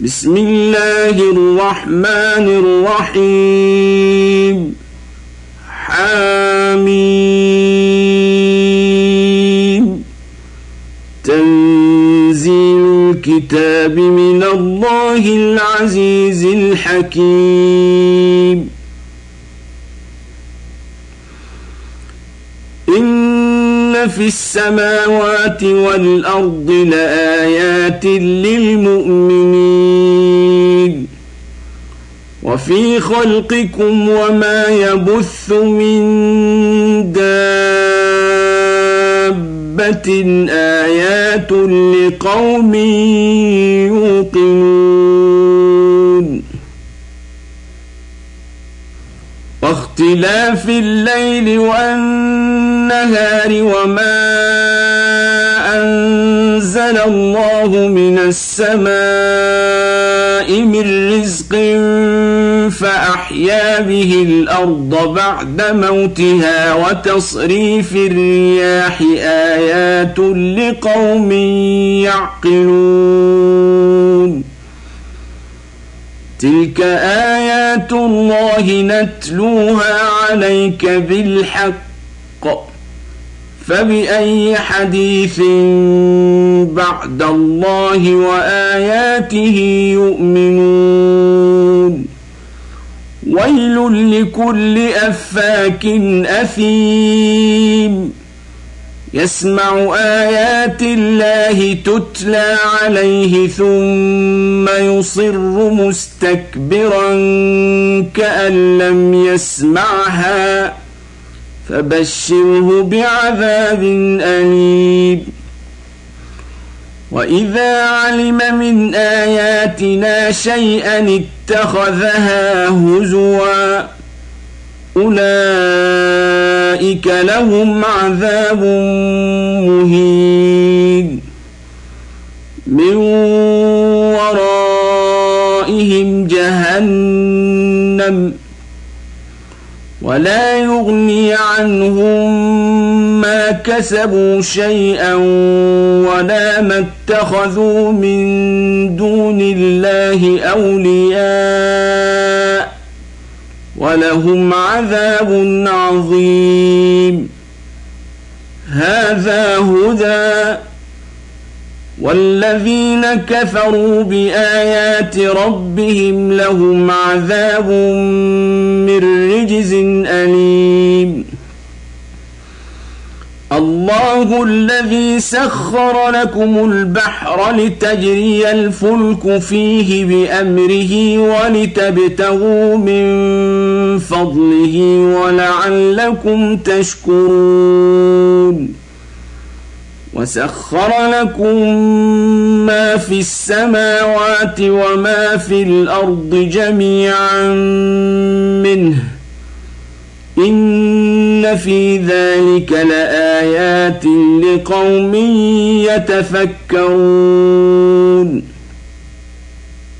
بسم الله الرحمن الرحيم حميم تنزيل الكتاب من الله العزيز الحكيم إن في السماوات والأرض لآيات للمؤمنين وفي خلقكم وما يبث من دابة آيات لقوم يوقنون واختلاف الليل والنهار وما أنزل الله من السماء من رزق فأحيا به الأرض بعد موتها وتصريف الرياح آيات لقوم يعقلون تلك آيات الله نتلوها عليك بالحق فبأي حديث بعد الله وآياته يؤمنون ويل لكل أفاك أثيم يسمع آيات الله تتلى عليه ثم يصر مستكبرا كأن لم يسمعها فبشره بعذاب أليم وإذا علم من آياتنا شيئا اتخذها هزوا أولئك لهم عذاب مهين من ورائهم جهنم ولا يغني عنهم ما كسبوا شيئا ولا ما اتخذوا من دون الله أولياء ولهم عذاب عظيم هذا هدى والذين كفروا بآيات ربهم لهم عذاب من رجز أليم الله الذي سخر لكم البحر لتجري الفلك فيه بأمره ولتبتغوا من فضله ولعلكم تشكرون وسخر لكم ما في السماوات وما في الأرض جميعا منه إن في ذلك لآيات لقوم يتفكرون